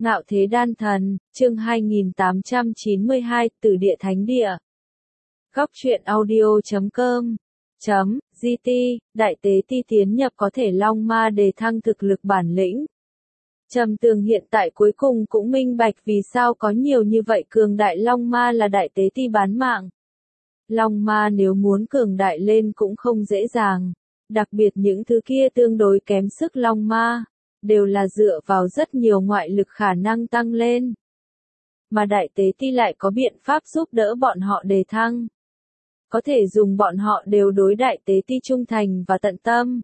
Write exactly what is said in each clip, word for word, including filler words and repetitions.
Ngạo Thế Đan Thần, chương hai nghìn tám trăm chín mươi hai, Tử Địa Thánh Địa. Góc truyện audio chấm com chấm gt, Đại Tế Ti tiến nhập có thể long ma đề thăng thực lực bản lĩnh. Trầm Tường hiện tại cuối cùng cũng minh bạch vì sao có nhiều như vậy cường đại long ma là Đại Tế Ti bán mạng. Long ma nếu muốn cường đại lên cũng không dễ dàng, đặc biệt những thứ kia tương đối kém sức long ma, đều là dựa vào rất nhiều ngoại lực khả năng tăng lên. Mà Đại Tế Ti lại có biện pháp giúp đỡ bọn họ đề thăng. Có thể dùng bọn họ đều đối Đại Tế Ti trung thành và tận tâm.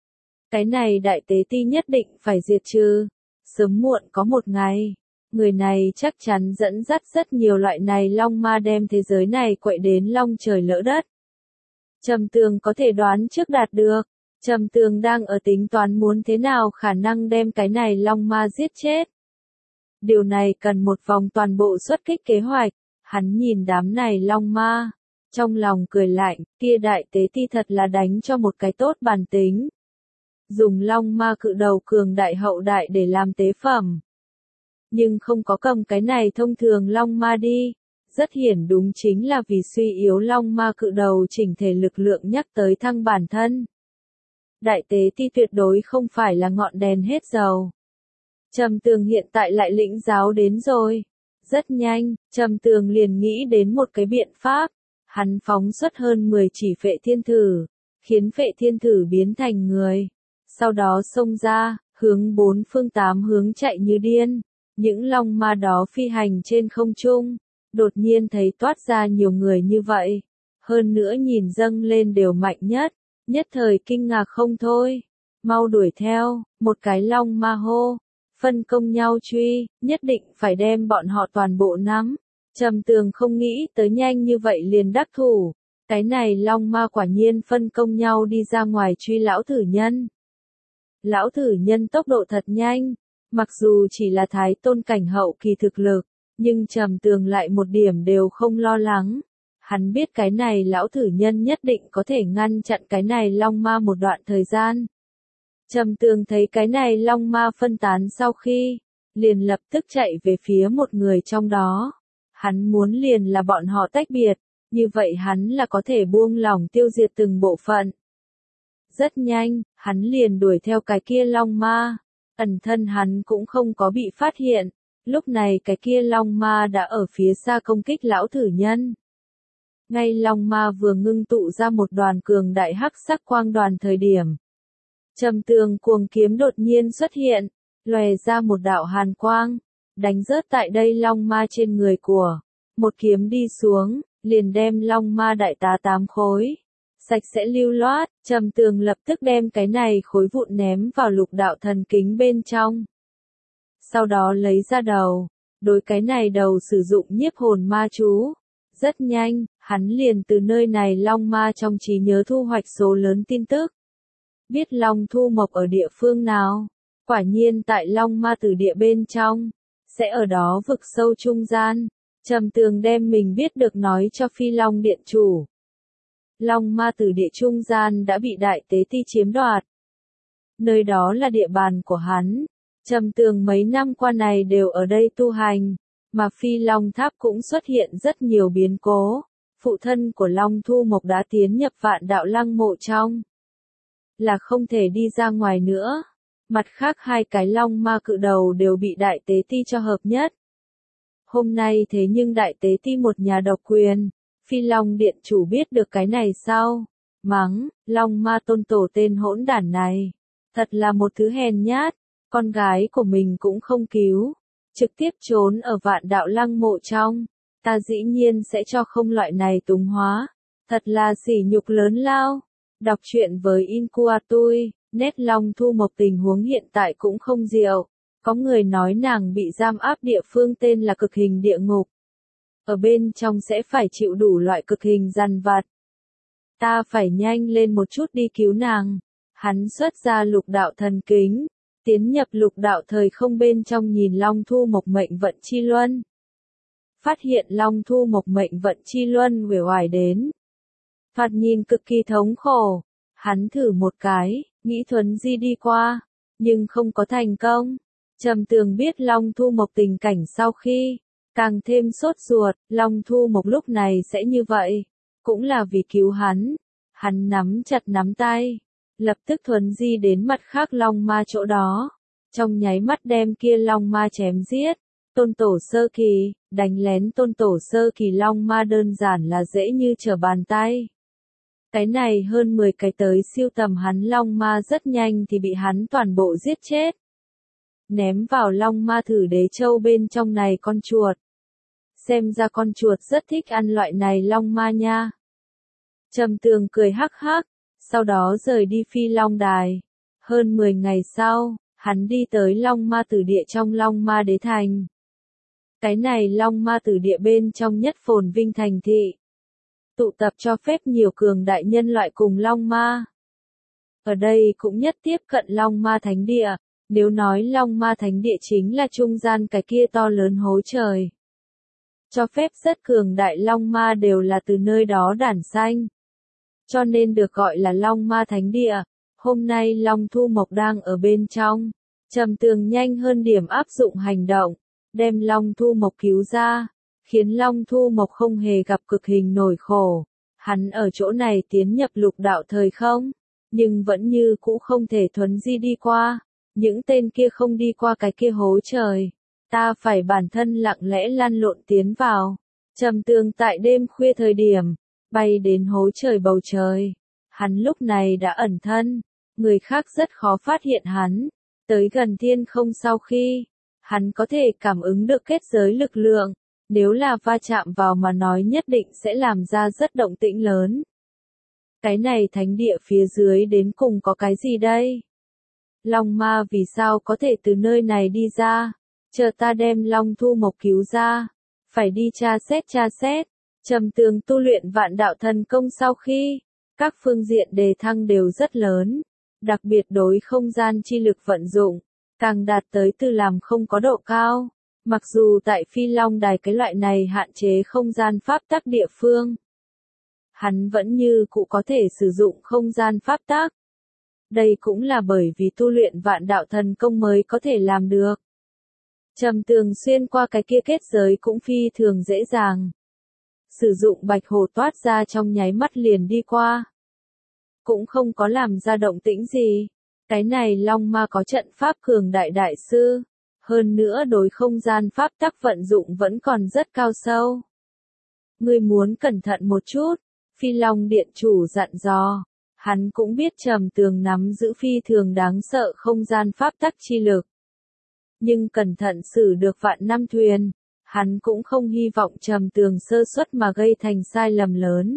Cái này Đại Tế Ti nhất định phải diệt trừ. Sớm muộn có một ngày, người này chắc chắn dẫn dắt rất nhiều loại này long ma đem thế giới này quậy đến long trời lỡ đất. Trầm Tường có thể đoán trước đạt được. Trầm Tường đang ở tính toán muốn thế nào khả năng đem cái này long ma giết chết. Điều này cần một vòng toàn bộ xuất kích kế hoạch. Hắn nhìn đám này long ma, trong lòng cười lạnh, kia Đại Tế Ti thật là đánh cho một cái tốt bản tính. Dùng long ma cự đầu cường đại hậu đại để làm tế phẩm. Nhưng không có cầm cái này thông thường long ma đi. Rất hiển đúng chính là vì suy yếu long ma cự đầu chỉnh thể lực lượng nhắc tới thăng bản thân. Đại Tế Ti tuyệt đối không phải là ngọn đèn hết dầu. Trầm Tường hiện tại lại lĩnh giáo đến rồi. Rất nhanh, Trầm Tường liền nghĩ đến một cái biện pháp. Hắn phóng xuất hơn mười chỉ phệ thiên thử, khiến phệ thiên thử biến thành người. Sau đó xông ra, hướng bốn phương tám hướng chạy như điên. Những long ma đó phi hành trên không trung, đột nhiên thấy toát ra nhiều người như vậy. Hơn nữa nhìn dâng lên đều mạnh nhất, nhất thời kinh ngạc không thôi. Mau đuổi theo, một cái long ma hô, phân công nhau truy, nhất định phải đem bọn họ toàn bộ nắm. Trầm Tường không nghĩ tới nhanh như vậy liền đắc thủ. Cái này long ma quả nhiên phân công nhau đi ra ngoài truy lão thử nhân. Lão thử nhân tốc độ thật nhanh, mặc dù chỉ là thái tôn cảnh hậu kỳ thực lực, nhưng Trầm Tường lại một điểm đều không lo lắng. Hắn biết cái này lão thử nhân nhất định có thể ngăn chặn cái này long ma một đoạn thời gian. Trầm Tường thấy cái này long ma phân tán sau khi, liền lập tức chạy về phía một người trong đó. Hắn muốn liền là bọn họ tách biệt, như vậy hắn là có thể buông lỏng tiêu diệt từng bộ phận. Rất nhanh, hắn liền đuổi theo cái kia long ma. Ẩn thân hắn cũng không có bị phát hiện. Lúc này cái kia long ma đã ở phía xa công kích lão thử nhân. Ngay long ma vừa ngưng tụ ra một đoàn cường đại hắc sắc quang đoàn thời điểm. Trầm Tường cuồng kiếm đột nhiên xuất hiện, lòe ra một đạo hàn quang, đánh rớt tại đây long ma trên người của. Một kiếm đi xuống, liền đem long ma đại tá tám khối. Sạch sẽ lưu loát, Trầm Tường lập tức đem cái này khối vụn ném vào lục đạo thần kính bên trong. Sau đó lấy ra đầu, đối cái này đầu sử dụng nhiếp hồn ma chú. Rất nhanh, hắn liền từ nơi này long ma trong trí nhớ thu hoạch số lớn tin tức. Biết long thu mộc ở địa phương nào, quả nhiên tại long ma tử địa bên trong, sẽ ở đó vực sâu trung gian. Trầm Tường đem mình biết được nói cho Phi Long Điện chủ. Long ma tử địa trung gian đã bị Đại Tế Ti chiếm đoạt. Nơi đó là địa bàn của hắn. Trầm Tường mấy năm qua này đều ở đây tu hành, mà Phi Long Tháp cũng xuất hiện rất nhiều biến cố. Phụ thân của Long Thu Mộc đã tiến nhập Vạn Đạo Lăng mộ trong, là không thể đi ra ngoài nữa. Mặt khác hai cái long ma cự đầu đều bị Đại Tế Ti cho hợp nhất. Hôm nay thế nhưng Đại Tế Ti một nhà độc quyền. Phi Long Điện chủ biết được cái này sau, mắng, long ma tôn tổ tên hỗn đản này. Thật là một thứ hèn nhát, con gái của mình cũng không cứu. Trực tiếp trốn ở Vạn Đạo Lăng mộ trong, ta dĩ nhiên sẽ cho không loại này túng hóa. Thật là sỉ nhục lớn lao. Đọc truyện với Incuatui, nét Long Thu Mộc tình huống hiện tại cũng không diệu. Có người nói nàng bị giam áp địa phương tên là cực hình địa ngục. Ở bên trong sẽ phải chịu đủ loại cực hình dằn vặt. Ta phải nhanh lên một chút đi cứu nàng. Hắn xuất ra lục đạo thần kính, tiến nhập lục đạo thời không bên trong nhìn Long Thu Mộc mệnh vận chi luân. Phát hiện Long Thu Mộc mệnh vận chi luân uể oải đến. Thoạt nhìn cực kỳ thống khổ. Hắn thử một cái, nghĩ thuấn di đi qua, nhưng không có thành công. Trầm Tường biết Long Thu Mộc tình cảnh sau khi, càng thêm sốt ruột, Long Thu Mộc lúc này sẽ như vậy, cũng là vì cứu hắn. Hắn nắm chặt nắm tay, lập tức thuấn di đến mặt khác Long Ma chỗ đó, trong nháy mắt đem kia Long Ma chém giết. Tôn Tổ sơ kỳ, đánh lén Tôn Tổ sơ kỳ Long Ma đơn giản là dễ như trở bàn tay. Cái này hơn mười cái tới siêu tầm hắn Long Ma rất nhanh thì bị hắn toàn bộ giết chết. Ném vào Long Ma thử đế châu bên trong này con chuột. Xem ra con chuột rất thích ăn loại này Long Ma nha. Trầm Tường cười hắc hắc, sau đó rời đi Phi Long Đài. Hơn mười ngày sau, hắn đi tới Long Ma tử địa trong Long Ma đế thành. Cái này Long Ma tử địa bên trong nhất phồn vinh thành thị. Tụ tập cho phép nhiều cường đại nhân loại cùng Long Ma. Ở đây cũng nhất tiếp cận Long Ma thánh địa, nếu nói Long Ma thánh địa chính là trung gian cái kia to lớn hố trời. Cho phép rất cường đại Long Ma đều là từ nơi đó đản sanh. Cho nên được gọi là Long Ma thánh địa. Hôm nay Long Thu Mộc đang ở bên trong. Trầm Tường nhanh hơn điểm áp dụng hành động, đem Long Thu Mộc cứu ra, khiến Long Thu Mộc không hề gặp cực hình nổi khổ. Hắn ở chỗ này tiến nhập lục đạo thời không, nhưng vẫn như cũ không thể thuấn di đi qua. Những tên kia không đi qua cái kia hố trời, ta phải bản thân lặng lẽ lăn lộn tiến vào. Trầm Tường tại đêm khuya thời điểm, bay đến hố trời bầu trời. Hắn lúc này đã ẩn thân, người khác rất khó phát hiện hắn. Tới gần thiên không sau khi, hắn có thể cảm ứng được kết giới lực lượng, nếu là va chạm vào mà nói nhất định sẽ làm ra rất động tĩnh lớn. Cái này thánh địa phía dưới đến cùng có cái gì đây? Long Ma vì sao có thể từ nơi này đi ra? Chờ ta đem Long Thu Mộc cứu ra, phải đi tra xét tra xét. Trầm Tường tu luyện vạn đạo thần công sau khi, các phương diện đề thăng đều rất lớn, đặc biệt đối không gian chi lực vận dụng, càng đạt tới từ làm không có độ cao. Mặc dù tại Phi Long Đài cái loại này hạn chế không gian pháp tắc địa phương, hắn vẫn như cũ có thể sử dụng không gian pháp tắc. Đây cũng là bởi vì tu luyện vạn đạo thần công mới có thể làm được. Trầm Tường xuyên qua cái kia kết giới cũng phi thường dễ dàng. Sử dụng bạch hồ toát ra trong nháy mắt liền đi qua. Cũng không có làm ra động tĩnh gì. Cái này Long Ma có trận pháp cường đại đại sư. Hơn nữa đối không gian pháp tắc vận dụng vẫn còn rất cao sâu. Ngươi muốn cẩn thận một chút. Phi Long Điện chủ dặn dò. Hắn cũng biết Trầm Tường nắm giữ phi thường đáng sợ không gian pháp tắc chi lực. Nhưng cẩn thận xử được vạn năm thuyền, hắn cũng không hy vọng Trầm Tường sơ suất mà gây thành sai lầm lớn.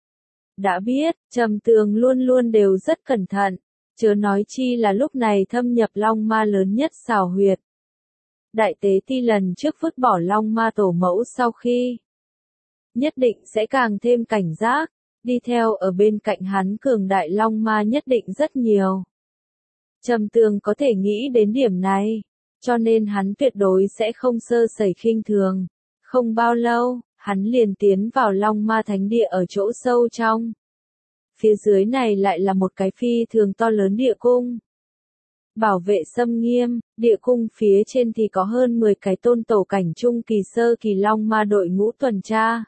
Đã biết, Trầm Tường luôn luôn đều rất cẩn thận, chớ nói chi là lúc này thâm nhập Long Ma lớn nhất xảo huyệt. Đại tế ti lần trước vứt bỏ Long Ma tổ mẫu sau khi, nhất định sẽ càng thêm cảnh giác. Đi theo ở bên cạnh hắn cường đại Long Ma nhất định rất nhiều. Trầm Tường có thể nghĩ đến điểm này, cho nên hắn tuyệt đối sẽ không sơ sẩy khinh thường. Không bao lâu, hắn liền tiến vào Long Ma thánh địa ở chỗ sâu trong. Phía dưới này lại là một cái phi thường to lớn địa cung. Bảo vệ xâm nghiêm, địa cung phía trên thì có hơn mười cái tôn tổ cảnh trung kỳ sơ kỳ Long Ma đội ngũ tuần tra.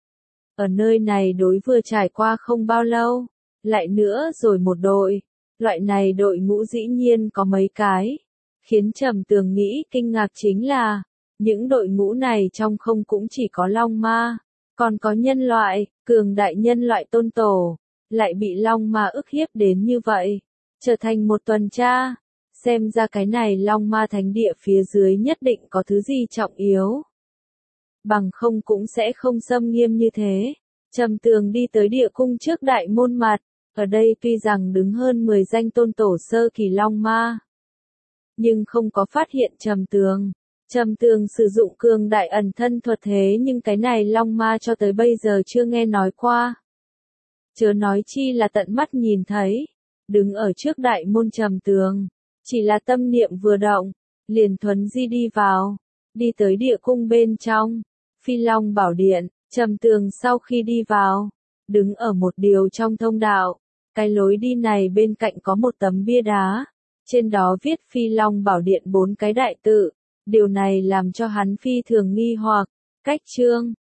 Ở nơi này đối vừa trải qua không bao lâu, lại nữa rồi một đội, loại này đội ngũ dĩ nhiên có mấy cái, khiến Trầm Tường nghĩ kinh ngạc chính là, những đội ngũ này trong không cũng chỉ có Long Ma, còn có nhân loại, cường đại nhân loại tôn tổ, lại bị Long Ma ức hiếp đến như vậy, trở thành một tuần tra, xem ra cái này Long Ma thánh địa phía dưới nhất định có thứ gì trọng yếu. Bằng không cũng sẽ không xâm nghiêm như thế. Trầm Tường đi tới địa cung trước đại môn mặt, ở đây tuy rằng đứng hơn mười danh tôn tổ sơ kỳ Long Ma, nhưng không có phát hiện Trầm Tường. Trầm Tường sử dụng cường đại ẩn thân thuật thế nhưng cái này Long Ma cho tới bây giờ chưa nghe nói qua. Chớ nói chi là tận mắt nhìn thấy, đứng ở trước đại môn Trầm Tường, chỉ là tâm niệm vừa động, liền thuấn di đi vào, đi tới địa cung bên trong. Phi Long Bảo Điện, Trầm Tường sau khi đi vào, đứng ở một điều trong thông đạo, cái lối đi này bên cạnh có một tấm bia đá, Trên đó viết Phi Long Bảo Điện bốn cái đại tự. Điều này làm cho hắn phi thường nghi hoặc. Cách chương